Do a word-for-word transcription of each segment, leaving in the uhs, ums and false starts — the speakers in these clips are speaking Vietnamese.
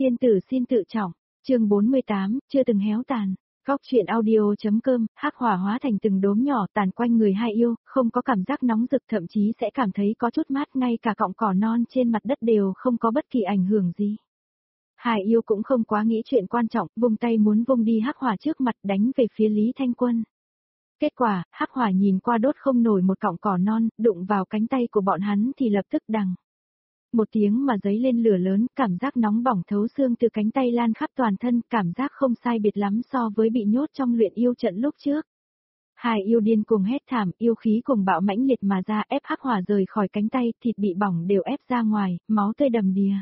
Tiên tử xin tự trọng, chương bốn mươi tám, chưa từng héo tàn. Góc truyện audio.com, hắc hỏa hóa thành từng đốm nhỏ tàn quanh người hai yêu, không có cảm giác nóng rực, thậm chí sẽ cảm thấy có chút mát, ngay cả cọng cỏ non trên mặt đất đều không có bất kỳ ảnh hưởng gì. Hai yêu cũng không quá nghĩ chuyện quan trọng, vung tay muốn vung đi hắc hỏa trước mặt, đánh về phía Lý Thanh Quân. Kết quả, hắc hỏa nhìn qua đốt không nổi một cọng cỏ non, đụng vào cánh tay của bọn hắn thì lập tức đằng. Một tiếng mà giấy lên lửa lớn, cảm giác nóng bỏng thấu xương từ cánh tay lan khắp toàn thân, cảm giác không sai biệt lắm so với bị nhốt trong luyện yêu trận lúc trước. Hai yêu điên cuồng hét thảm, yêu khí cùng bạo mãnh liệt mà ra, ép hắc hỏa rời khỏi cánh tay, thịt bị bỏng đều ép ra ngoài, máu tươi đầm đìa.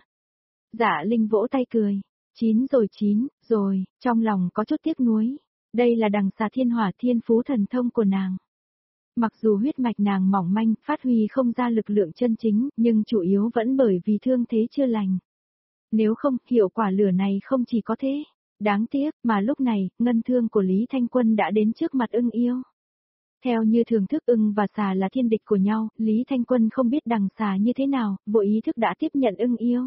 Dạ Linh vỗ tay cười, chín rồi chín, rồi, trong lòng có chút tiếc nuối. Đây là đằng xà thiên hỏa thiên phú thần thông của nàng. Mặc dù huyết mạch nàng mỏng manh, phát huy không ra lực lượng chân chính, nhưng chủ yếu vẫn bởi vì thương thế chưa lành. Nếu không, hiệu quả lửa này không chỉ có thế. Đáng tiếc, mà lúc này, ngân thương của Lý Thanh Quân đã đến trước mặt ưng yêu. Theo như thường thức, ưng và xà là thiên địch của nhau, Lý Thanh Quân không biết đằng xà như thế nào, vô ý thức đã tiếp nhận ưng yêu.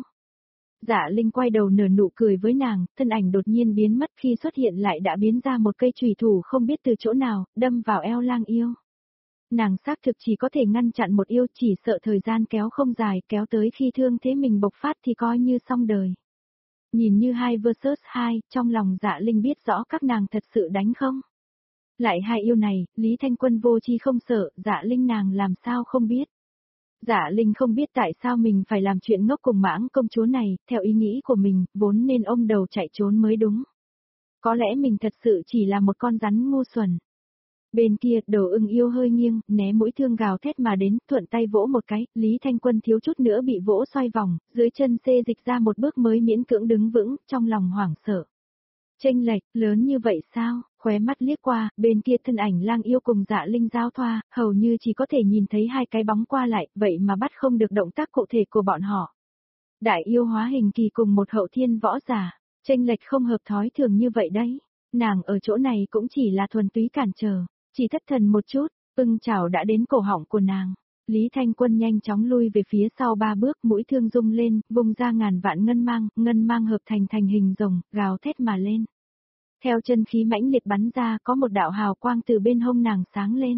Dạ Linh quay đầu nở nụ cười với nàng, thân ảnh đột nhiên biến mất, khi xuất hiện lại đã biến ra một cây chùy thủ không biết từ chỗ nào, đâm vào eo lang yêu. Nàng xác thực chỉ có thể ngăn chặn một yêu, chỉ sợ thời gian kéo không dài, kéo tới khi thương thế mình bộc phát thì coi như xong đời. Nhìn như hai versus hai, trong lòng Dạ Linh biết rõ các nàng thật sự đánh không. Lại hai yêu này, Lý Thanh Quân vô chi không sợ, Dạ Linh nàng làm sao không biết. Dạ Linh không biết tại sao mình phải làm chuyện ngốc cùng mãng công chúa này, theo ý nghĩ của mình, vốn nên ôm đầu chạy trốn mới đúng. Có lẽ mình thật sự chỉ là một con rắn ngu xuẩn. Bên kia, đầu ưng yêu hơi nghiêng, né mũi thương gào thét mà đến, thuận tay vỗ một cái, Lý Thanh Quân thiếu chút nữa bị vỗ xoay vòng, dưới chân xê dịch ra một bước mới miễn cưỡng đứng vững, trong lòng hoảng sợ. Chênh lệch, lớn như vậy sao, khóe mắt liếc qua, bên kia thân ảnh lang yêu cùng Dạ Linh giao thoa, hầu như chỉ có thể nhìn thấy hai cái bóng qua lại, vậy mà bắt không được động tác cụ thể của bọn họ. Đại yêu hóa hình kỳ cùng một hậu thiên võ giả, chênh lệch không hợp thói thường như vậy đấy, nàng ở chỗ này cũng chỉ là thuần túy cản trở. Chỉ thất thần một chút, ưng chảo đã đến cổ họng của nàng. Lý Thanh Quân nhanh chóng lui về phía sau ba bước, mũi thương rung lên, vung ra ngàn vạn ngân mang, ngân mang hợp thành thành hình rồng, gào thét mà lên. Theo chân khí mãnh liệt bắn ra, có một đạo hào quang từ bên hông nàng sáng lên.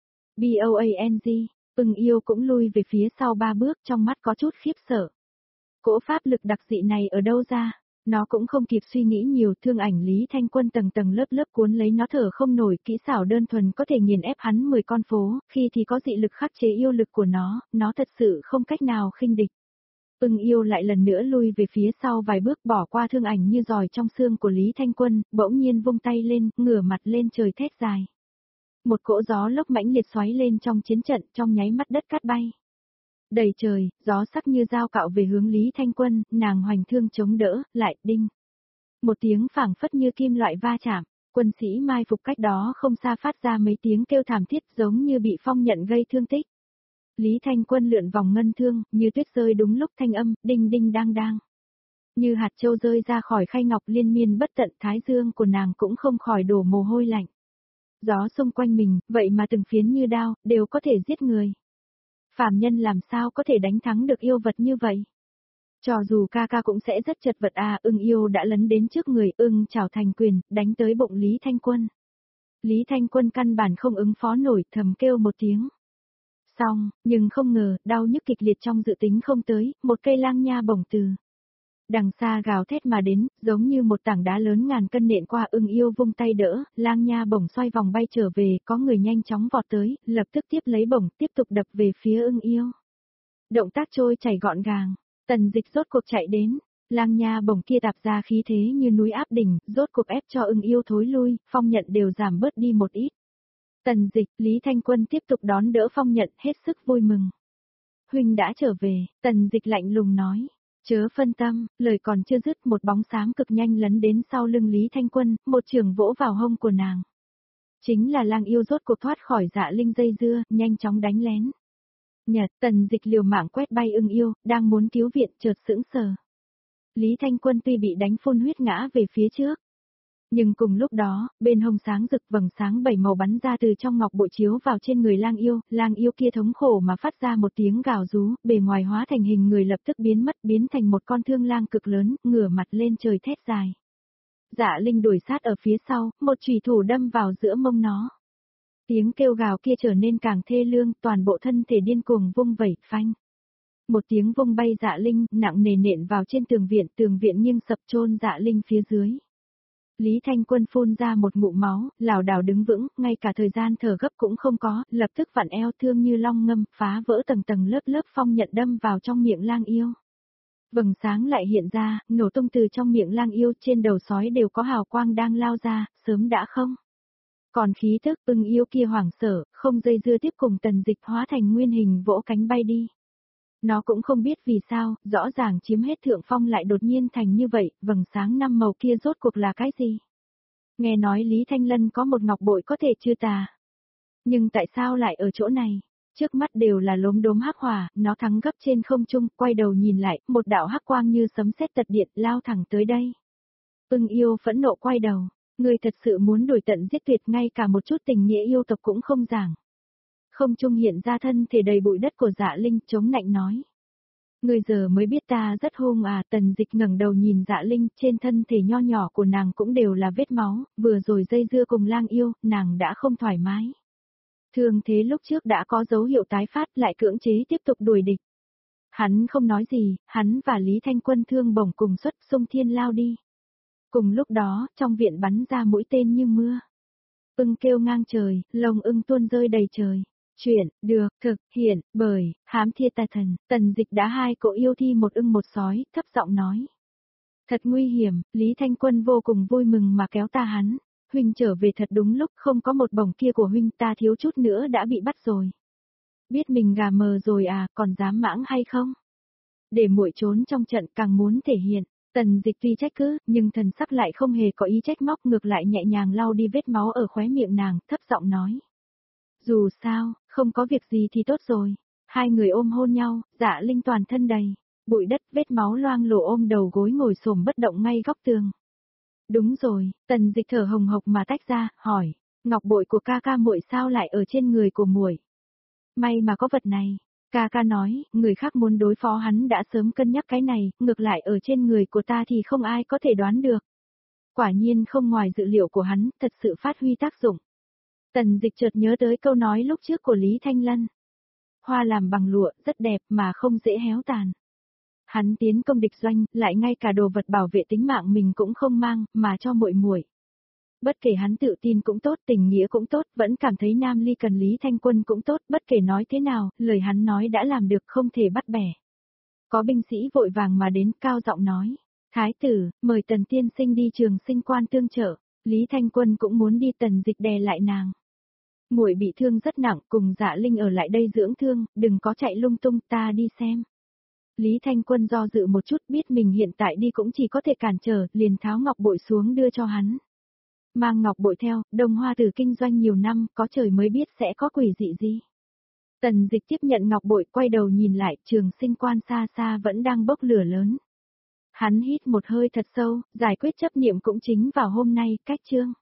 B O A N G, ưng yêu cũng lui về phía sau ba bước, trong mắt có chút khiếp sợ. Cỗ pháp lực đặc dị này ở đâu ra? Nó cũng không kịp suy nghĩ nhiều, thương ảnh Lý Thanh Quân tầng tầng lớp lớp cuốn lấy nó thở không nổi, kỹ xảo đơn thuần có thể nghiền ép hắn mười con phố, khi thì có dị lực khắc chế yêu lực của nó, nó thật sự không cách nào khinh địch. Ưng yêu lại lần nữa lui về phía sau vài bước, bỏ qua thương ảnh như giòi trong xương của Lý Thanh Quân, bỗng nhiên vung tay lên, ngửa mặt lên trời thét dài. Một cỗ gió lốc mãnh liệt xoáy lên trong chiến trận, trong nháy mắt đất cát bay. Đầy trời, gió sắc như dao cạo về hướng Lý Thanh Quân, nàng hoành thương chống đỡ, lại, đinh. Một tiếng phảng phất như kim loại va chạm, quân sĩ mai phục cách đó không xa phát ra mấy tiếng kêu thảm thiết giống như bị phong nhận gây thương tích. Lý Thanh Quân lượn vòng ngân thương, như tuyết rơi đúng lúc thanh âm, đinh đinh đang đang. Như hạt châu rơi ra khỏi khay ngọc liên miên bất tận, thái dương của nàng cũng không khỏi đổ mồ hôi lạnh. Gió xung quanh mình, vậy mà từng phiến như đao, đều có thể giết người. Phàm nhân làm sao có thể đánh thắng được yêu vật như vậy? Cho dù ca ca cũng sẽ rất chật vật à, ưng yêu đã lấn đến trước người, ưng chảo thành quyền, đánh tới bụng Lý Thanh Quân. Lý Thanh Quân căn bản không ứng phó nổi, thầm kêu một tiếng. Xong, nhưng không ngờ, đau nhức kịch liệt trong dự tính không tới, một cây lang nha bổng từ đằng xa gào thét mà đến, giống như một tảng đá lớn ngàn cân nện qua, ưng yêu vung tay đỡ, lang nha bổng xoay vòng bay trở về, có người nhanh chóng vọt tới, lập tức tiếp lấy bổng, tiếp tục đập về phía ưng yêu. Động tác trôi chảy gọn gàng, Tần Dịch rốt cuộc chạy đến, lang nha bổng kia tạp ra khí thế như núi áp đỉnh, rốt cuộc ép cho ưng yêu thối lui, phong nhận đều giảm bớt đi một ít. Tần Dịch, Lý Thanh Quân tiếp tục đón đỡ phong nhận, hết sức vui mừng. Huynh đã trở về, Tần Dịch lạnh lùng nói. Chớ phân tâm, lời còn chưa dứt, một bóng xám cực nhanh lấn đến sau lưng Lý Thanh Quân, một trường vỗ vào hông của nàng. Chính là lang yêu rốt cuộc thoát khỏi Dạ Linh dây dưa, nhanh chóng đánh lén. Nhật, Tần Dịch liều mạng quét bay ưng yêu, đang muốn cứu viện, chợt sững sờ. Lý Thanh Quân tuy bị đánh phun huyết ngã về phía trước, Nhưng cùng lúc đó, bên hông sáng rực vầng sáng bảy màu bắn ra từ trong ngọc bội chiếu vào trên người lang yêu, lang yêu kia thống khổ mà phát ra một tiếng gào rú, bề ngoài hóa thành hình người lập tức biến mất biến thành một con thương lang cực lớn, ngửa mặt lên trời thét dài. Dạ Linh đuổi sát ở phía sau, một chùy thủ đâm vào giữa mông nó. Tiếng kêu gào kia trở nên càng thê lương, toàn bộ thân thể điên cuồng vung vẩy, phanh. Một tiếng vung bay Dạ Linh, nặng nề nện vào trên tường viện, tường viện nghiêng sập chôn Dạ Linh phía dưới. Lý Thanh Quân phun ra một ngụm máu, lảo đảo đứng vững, ngay cả thời gian thở gấp cũng không có, lập tức vặn eo thương như long ngâm, phá vỡ tầng tầng lớp lớp phong nhận đâm vào trong miệng lang yêu. Vầng sáng lại hiện ra, nổ tung từ trong miệng lang yêu, trên đầu sói đều có hào quang đang lao ra, sớm đã không. Còn khí thức ưng yêu kia hoảng sợ, không dây dưa tiếp cùng Tần Dịch hóa thành nguyên hình vỗ cánh bay đi. Nó cũng không biết vì sao, rõ ràng chiếm hết thượng phong lại đột nhiên thành như vậy, vầng sáng năm màu kia rốt cuộc là cái gì? Nghe nói Lý Thanh Lân có một ngọc bội có thể chư tà. Nhưng tại sao lại ở chỗ này? Trước mắt đều là lốm đốm hắc hỏa, nó thắng gấp trên không trung, quay đầu nhìn lại, một đạo hắc quang như sấm sét tật điện lao thẳng tới đây. Ưng yêu phẫn nộ quay đầu, ngươi thật sự muốn đuổi tận giết tuyệt, ngay cả một chút tình nghĩa yêu tộc cũng không giảng. Không trung hiện ra thân thể đầy bụi đất của Dạ Linh, chống nạnh nói. Ngươi giờ mới biết ta rất hung à. Tần Dịch ngẩng đầu nhìn Dạ Linh, trên thân thể nho nhỏ của nàng cũng đều là vết máu, vừa rồi dây dưa cùng lang yêu, nàng đã không thoải mái. Thường thế lúc trước đã có dấu hiệu tái phát, lại cưỡng chế tiếp tục đuổi địch. Hắn không nói gì, hắn và Lý Thanh Quân thương bổng cùng xuất xung thiên lao đi. Cùng lúc đó, trong viện bắn ra mũi tên như mưa. Ưng kêu ngang trời, lồng ưng tuôn rơi đầy trời. Chuyện, được, thực, hiện, bởi, hám thiên tà thần, Tần Dịch đã hai cỗ yêu thi một ưng một sói, thấp giọng nói. Thật nguy hiểm, Lý Thanh Quân vô cùng vui mừng mà kéo ta hắn. Huynh trở về thật đúng lúc, không có một bổng kia của huynh ta thiếu chút nữa đã bị bắt rồi. Biết mình gà mờ rồi à, còn dám mãng hay không? Để muội trốn trong trận càng muốn thể hiện. Tần Dịch tuy trách cứ, nhưng thần sắc lại không hề có ý trách móc, ngược lại nhẹ nhàng lau đi vết máu ở khóe miệng nàng, thấp giọng nói. Dù sao, không có việc gì thì tốt rồi. Hai người ôm hôn nhau, Dạ Linh toàn thân đầy bụi đất, vết máu loang lổ ôm đầu gối ngồi xổm bất động ngay góc tường. Đúng rồi, Tần Dịch thở hồng hộc mà tách ra, hỏi, ngọc bội của ca ca muội sao lại ở trên người của muội? May mà có vật này. Ca ca nói, người khác muốn đối phó hắn đã sớm cân nhắc cái này, ngược lại ở trên người của ta thì không ai có thể đoán được. Quả nhiên không ngoài dự liệu của hắn, thật sự phát huy tác dụng. Tần Dịch chợt nhớ tới câu nói lúc trước của Lý Thanh Lân. Hoa làm bằng lụa, rất đẹp mà không dễ héo tàn. Hắn tiến công địch doanh, lại ngay cả đồ vật bảo vệ tính mạng mình cũng không mang, mà cho muội muội. Bất kể hắn tự tin cũng tốt, tình nghĩa cũng tốt, vẫn cảm thấy Nam Ly cần Lý Thanh Quân cũng tốt, bất kể nói thế nào, lời hắn nói đã làm được không thể bắt bẻ. Có binh sĩ vội vàng mà đến, cao giọng nói, Thái tử, mời Tần tiên sinh đi trường sinh quan tương trợ. Lý Thanh Quân cũng muốn đi. Tần Dịch đè lại nàng. Muội bị thương rất nặng, cùng Dạ Linh ở lại đây dưỡng thương, đừng có chạy lung tung, ta đi xem. Lý Thanh Quân do dự một chút, biết mình hiện tại đi cũng chỉ có thể cản trở, liền tháo ngọc bội xuống đưa cho hắn. Mang ngọc bội theo, Đông Hoa Tử kinh doanh nhiều năm, có trời mới biết sẽ có quỷ dị gì. Tần Dịch tiếp nhận ngọc bội, quay đầu nhìn lại, trường sinh quan xa xa vẫn đang bốc lửa lớn. Hắn hít một hơi thật sâu, giải quyết chấp niệm cũng chính vào hôm nay, cách chương.